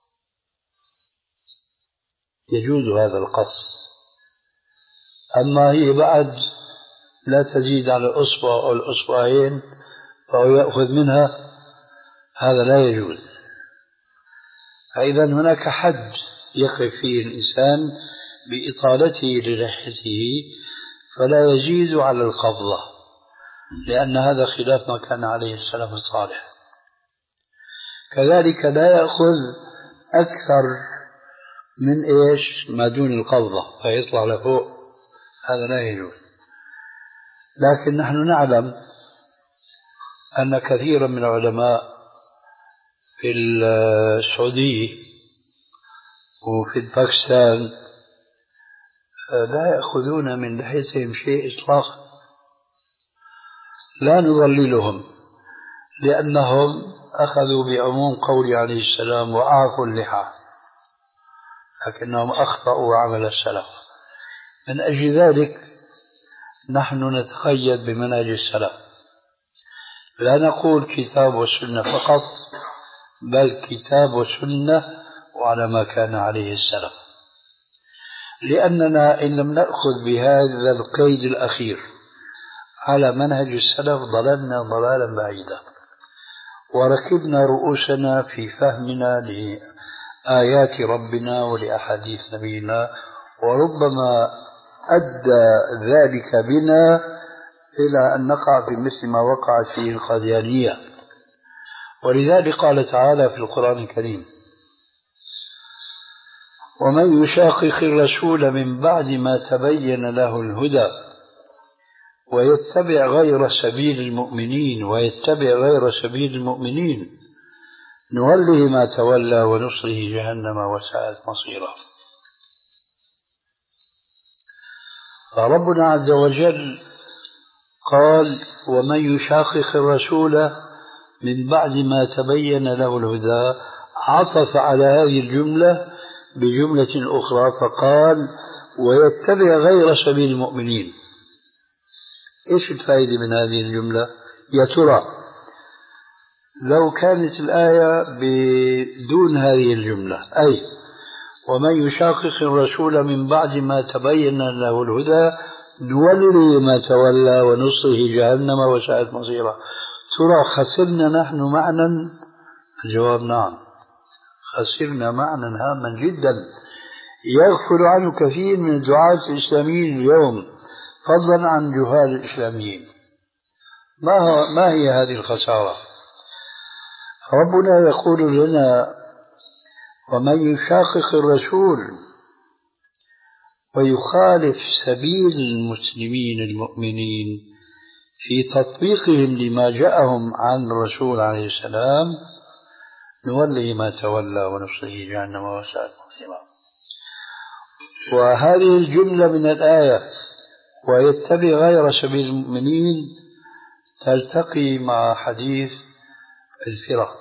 يجوز هذا القص، أما هي بعد لا تزيد على الأصبع أو الأصبعين فهو يأخذ منها، هذا لا يجوز. فإذا هناك حد يقف فيه الإنسان بإطالته للحيته فلا يزيد على القبضة، لأن هذا خلاف ما كان عليه السلف الصالح. كذلك لا يأخذ أكثر من إيش ما دون القبضة فيطلع لفوق، هذا لا يجوز. لكن نحن نعلم أن كثيرا من العلماء في السعودية وفي باكستان لا يأخذون من لحيتهم شيء إطلاقا، لا نضللهم لأنهم أخذوا بعموم قول عليه السلام وأعفوا اللحى، لكنهم أخطأوا عمل السلف. من أجل ذلك نحن نتقيد بمنهج السلف، لا نقول كتاب وسنة فقط، بل كتاب وسنة وعلى ما كان عليه السلف، لأننا إن لم نأخذ بهذا القيد الأخير على منهج السلف ضللنا ضلالا بعيدا، وركبنا رؤوسنا في فهمنا لآيات ربنا ولأحاديث نبينا، وربما أدى ذلك بنا إلى أن نقع في مثل ما وقعت فيه القاديانية. ولذلك قال تعالى في القرآن الكريم: ومن يشاقق الرسول من بعد ما تبين له الهدى ويتبع غير سبيل المؤمنين ويتبع غير سبيل المؤمنين نوله ما تولى ونصله جهنم وساءت مصيره. فربنا عز وجل قال: ومن يشاقق الرسول من بعد ما تبين له الهدى، عطف على هذه الجملة بجملة أخرى فقال: ويتبع غير سبيل المؤمنين. إيش الفائدة من هذه الجملة؟ يا ترى لو كانت الآية بدون هذه الجملة، أي ومن يشاقق الرسول من بعد ما تبين له الهدى نوله ما تولى ونصله جهنم وساءت مصيره، ترى خسرنا نحن معنى الجواب نعم، خسرنا معنى هاما جدا يغفل عنه كثير من الدعاة الإسلاميين اليوم، فضلا عن جهال الإسلاميين. ما, هو ما هي هذه الخسارة؟ ربنا يقول لنا: ومن يشاقق الرسول ويخالف سبيل المسلمين المؤمنين في تطبيقهم لما جاءهم عن الرسول عليه السلام نوله ما تولى ونصله جهنم وساءت مصيرا. وهذه الجملة من الآية ويتبع غير سبيل المؤمنين تلتقي مع حديث الفرق: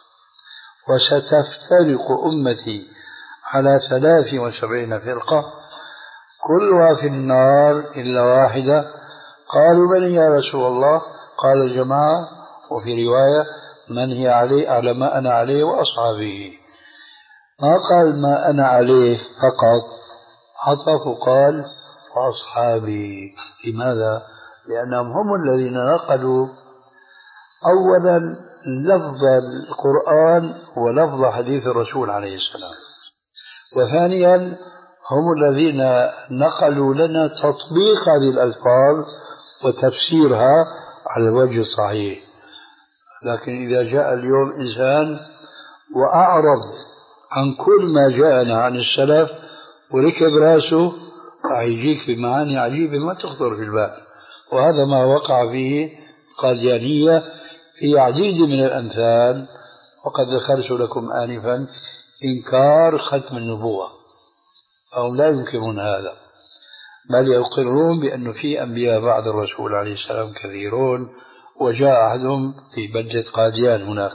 وستفترق أمتي على ثلاث وسبعين فرقة كلها في النار إلا واحدة. قالوا: من يا رسول الله؟ قال: الجماعة. وفي رواية: من هي عليه على ما أنا عليه وأصحابه. ما قال ما أنا عليه فقط، عطف وقال وأصحابي. لماذا؟ لأنهم هم الذين نقلوا أولا لفظ القرآن ولفظ حديث الرسول عليه السلام، وثانيا هم الذين نقلوا لنا تطبيق هذه الألفاظ وتفسيرها على الوجه الصحيح. لكن إذا جاء اليوم إنسان وأعرض عن كل ما جاءنا عن السلف وركب راسه، فيجيك بمعاني عجيبة ما تخطر في البال. وهذا ما وقع فيه قاديانية في عديد من الأمثال، وقد ذكرت لكم آنفا إنكار ختم النبوة، فهم لا ينكرون هذا، بل يقرون بأنه في أنبياء بعد الرسول عليه السلام كثيرون، وجاء أحدهم في بلدة قاديان هناك.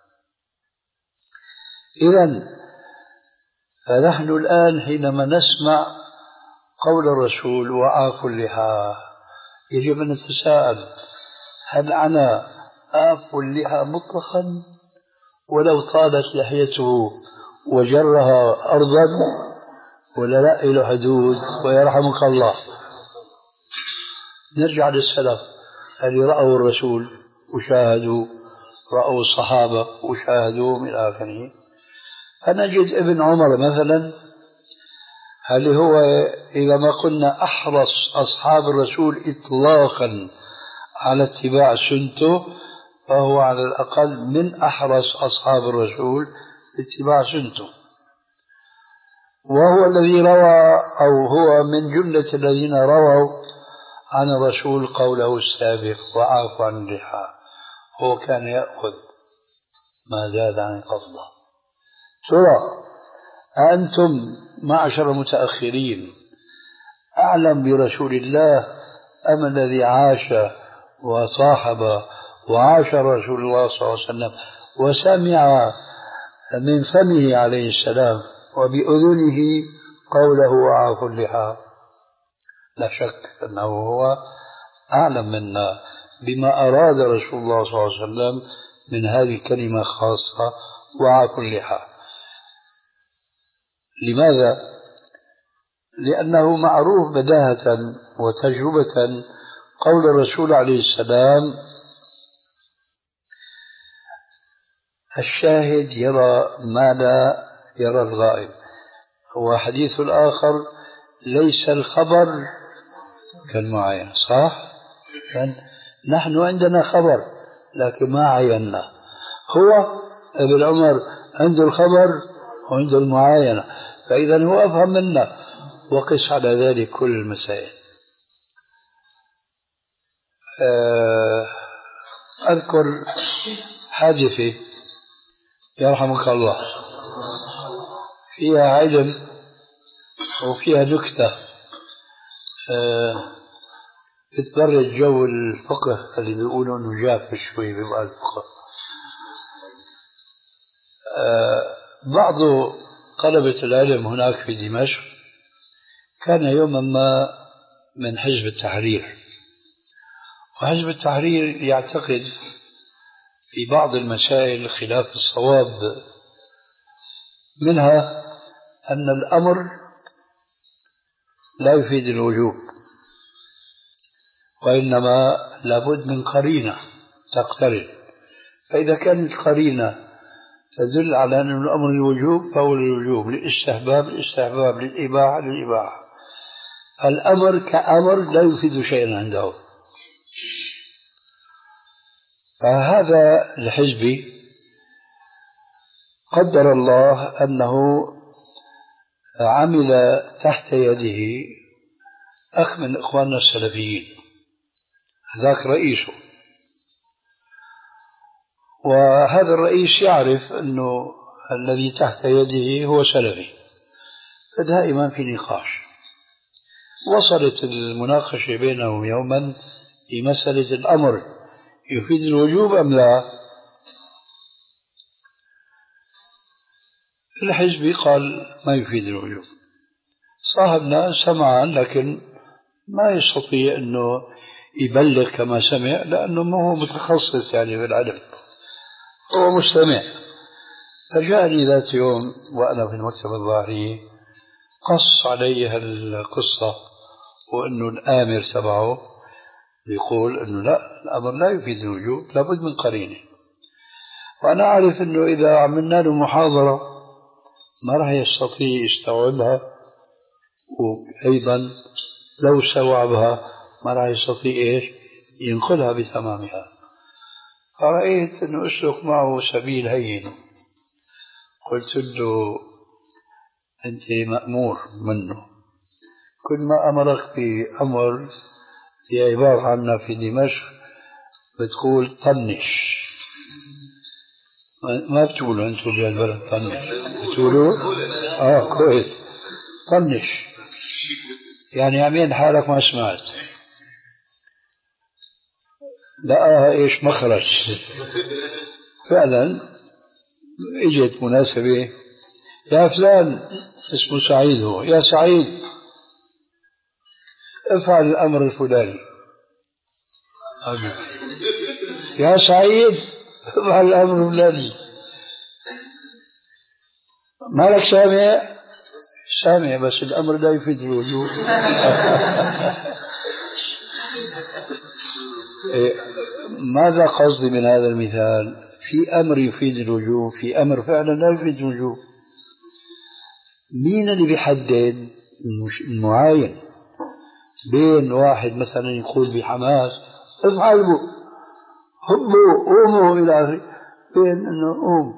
إذن فنحن الآن حينما نسمع قول الرسول وآفوا اللحى يجب أن نتساءل: هل أنا آفوا اللحى مطلقا ولو طالت لحيته وجرها أرضا، ولا لا له حدود ويرحمك الله؟ نرجع للسلف اللي رأوا الرسول وشاهدوا، رأوا الصحابة وشاهدوا من آخره. فنجد ابن عمر مثلا، هل هو إذا ما قلنا أحرص أصحاب الرسول إطلاقا على اتباع سنته، فهو على الأقل من أحرص أصحاب الرسول اتباع سنته، وهو الذي روى أو هو من جملة الذين رووا عن الرسول قوله السابق وعافوا عن اللحى. هو كان يأخذ ما زاد عن القبضة. ترى أنتم معشر المتأخرين أعلم برسول الله أم الذي عاش وصاحب وعاشر رسول الله صلى الله عليه وسلم وسمع من فمه عليه السلام وبأذنه قوله وعافوا اللحى؟ لا شك أنه هو أعلم منا بما أراد رسول الله صلى الله عليه وسلم من هذه الكلمة الخاصة وعافوا اللحى. لماذا؟ لأنه معروف بداهة وتجربة قول الرسول عليه السلام: الشاهد يرى ما لا يرى الغائب. هو حديث الآخر: ليس الخبر كالمعاينة. صح؟ نحن عندنا خبر لكن ما عينا. هو ابن عمر عنده الخبر وعنده المعاينة، فإذا هو أفهم منا. وقس على ذلك كل المسائل. أذكر حادثة يرحمك الله فيها علم وفيها نكتة بتبرد جو الفقه اللي بيقولوا انه جاف شوي بيبقى الفقه. بعض طلبة العلم هناك في دمشق كان يوما ما من حزب التحرير، وحزب التحرير يعتقد في بعض المسائل خلاف الصواب، منها أن الأمر لا يفيد الوجوب، وإنما لابد من قرينة تقترن. فإذا كانت قرينة تدل على أن الأمر الوجوب فهو الوجوب، للاستحباب الاستحباب، للإباحة للإباحة. الأمر كأمر لا يفيد شيئا عنده. فهذا الحزبي قدر الله أنه عمل تحت يده أخ من إخواننا السلفيين، ذاك رئيسه، وهذا الرئيس يعرف أنه الذي تحت يده هو سلفي، فدائما في نقاش. وصلت المناقشة بينهم يوما في مسألة الأمر يفيد الوجوب أم لا. الحزبي قال ما يفيد الوجوب. صاحبنا سمعا لكن ما يستطيع أنه يبلغ كما سمع، لأنه ما هو متخصص يعني في العلم، هو مستمع. فجاءني ذات يوم وأنا في المكتبة الظاهرية قص علي هالقصة، وأنه الآمر تبعه يقول أنه لا، الأمر لا يفيد الوجوب، لابد من قرينه. وأنا أعرف أنه إذا عملنا له محاضرة ما راح يستطيع يستوعبها، وأيضا لو استوعبها ما راح يستطيع إيش ينقلها بتمامها. فرأيت أنه أسلك معه سبيل هين. قلت له أنت مأمور منه، كل ما أمرك بأمر في عبارة عنا في دمشق بتقول طنش. ما بتقولوا أنتم بهالبلد طنش، بتقولوا آه كويس طنش، يعني عمين حالك ما سمعت. لقاها إيش مخرج. فعلا إجت مناسبة، يا فلان، اسمه سعيد، هو يا سعيد افعل الأمر الفلاني. يا سعيد افعل الأمر الفلاني. مالك سامع؟ سامع، بس الأمر لا يفيد الوجوب. ماذا قصدي من هذا المثال؟ في أمر يفيد الوجوب، في أمر فعلا لا يفيد الوجوب. مين اللي بيحدد؟ المعاين. بين واحد مثلا يقول بحماس افعلوا هبوا قوموا إلى آخره، بين أنه قوم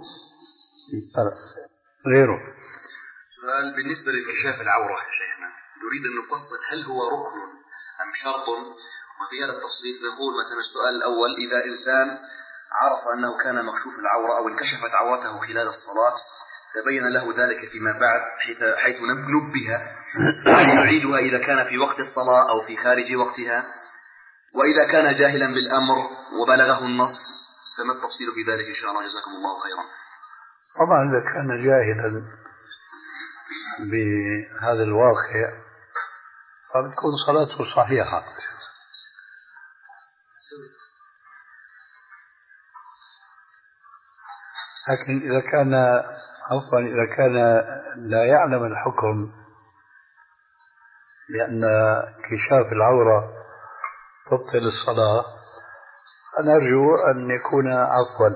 غيره.
سؤال بالنسبة لانكشاف العورة يا شيخنا، نريد أن نفصل هل هو ركن أم شرط؟ وفي هذا التفصيل نقول مثلا السؤال الأول: إذا إنسان عرف أنه كان مكشوف العورة أو انكشفت عورته خلال الصلاة تبين له ذلك فيما بعد حيث, حيث نبه، يعني يعيدها إذا كان في وقت الصلاة أو في خارج وقتها؟ وإذا كان جاهلا بالأمر وبلغه النص فما التفصيل في ذلك إن شاء الله؟ جزاكم الله خيرا.
طبعا إذا كان جاهلا بهذا الواقع فبتكون صلاته صحيحة. لكن إذا كان عفوا إذا كان لا يعلم الحكم لأن كشاف العورة تبطل الصلاة، فنرجو أن يكون عفوا.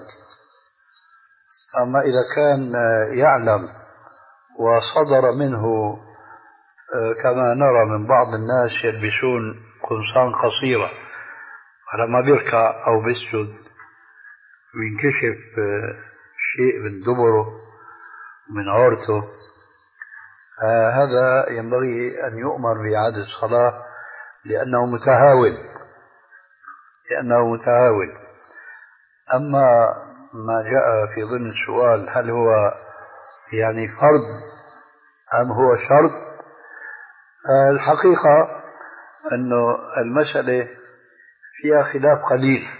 أما إذا كان يعلم وصدر منه كما نرى من بعض الناس يلبسون قمصان قصيرة فلما بيركع أو بيسجد وينكشف شيء من دبره من عورته، آه هذا ينبغي أن يؤمر بإعادة الصلاة لأنه متهاون لأنه متهاون. أما ما جاء في ضمن السؤال هل هو يعني فرض أم هو شرط، آه الحقيقة أنه المسألة فيها خلاف قليل،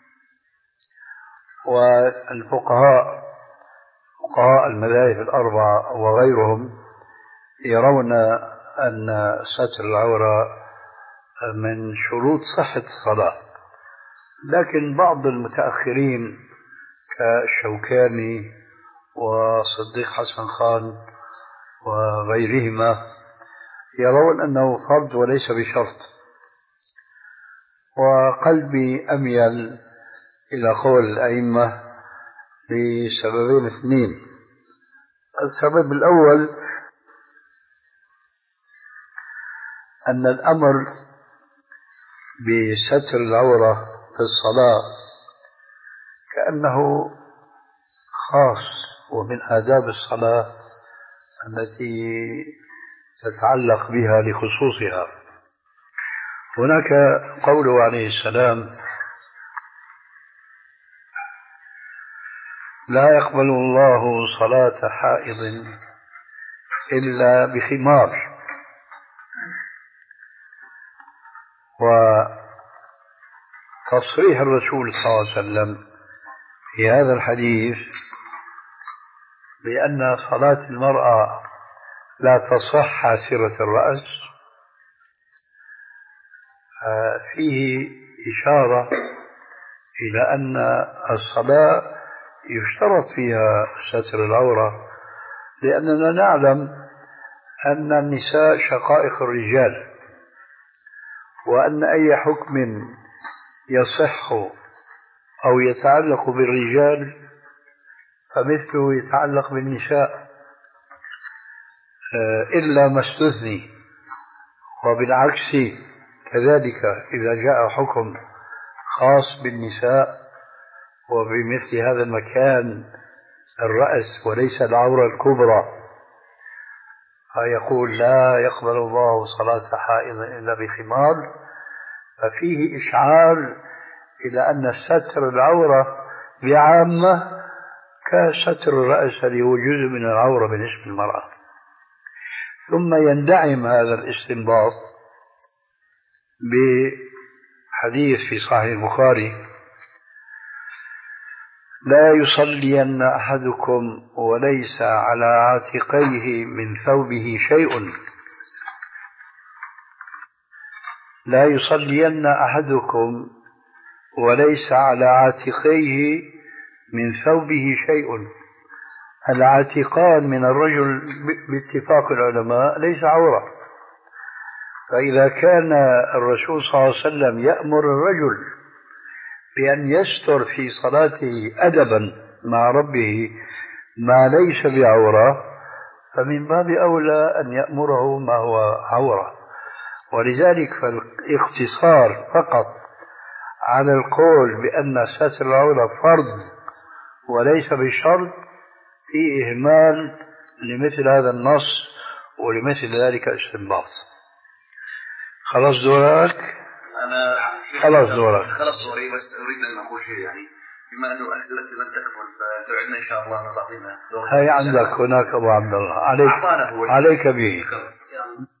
والفقهاء فقهاء المذاهب الأربعة وغيرهم يرون أن ستر العورة من شروط صحة الصلاة. لكن بعض المتأخرين كالشوكاني وصديق حسن خان وغيرهما يرون أنه فرض وليس بشرط. وقلبي أميل إلى قول الأئمة لسببين اثنين. السبب الأول أن الأمر بستر العورة في الصلاة كأنه خاص ومن آداب الصلاة التي تتعلق بها لخصوصها. هناك قوله عليه السلام: لا يقبل الله صلاة حائض إلا بخمار. وتصريح الرسول صلى الله عليه وسلم في هذا الحديث بأن صلاة المرأة لا تصح حاسرة الرأس فيه إشارة إلى أن الصلاة يشترط فيها ستر العورة، لأننا نعلم أن النساء شقائق الرجال، وأن أي حكم يصح أو يتعلق بالرجال فمثله يتعلق بالنساء إلا ما استثني. وبالعكس كذلك إذا جاء حكم خاص بالنساء وبمثل هذا المكان الرأس وليس العورة الكبرى، فيقول لا يقبل الله صلاة حائض إلا بخمار، ففيه إشعار إلى أن ستر العورة بعامة كستر الرأس اللي هو جزء من العورة بالنسبة للمرأة. ثم يندعم هذا الاستنباط بحديث في صحيح البخاري: لا يصلين أحدكم وليس على عاتقيه من ثوبه شيء لا يصلين أحدكم وليس على عاتقيه من ثوبه شيء. العاتقان من الرجل باتفاق العلماء ليس عورة، فإذا كان الرسول صلى الله عليه وسلم يأمر الرجل بأن يستر في صلاته أدبا مع ربه ما ليس بعورة، فمن باب أولى أن يأمره ما هو عورة. ولذلك فالاقتصار فقط على القول بأن ستر العورة فرض وليس بشرط في إهمال لمثل هذا النص ولمثل ذلك الاستنباط. خلاص دورك؟
أنا
خلاص دورك.
خلاص دوري، بس أريد أن أقول شيء يعني بما أنه أسئلتي لم تكمل فتوعدنا إن شاء الله أن تعطينا دور.
هاي عندك هناك أبو عبد الله، عليك عليك به.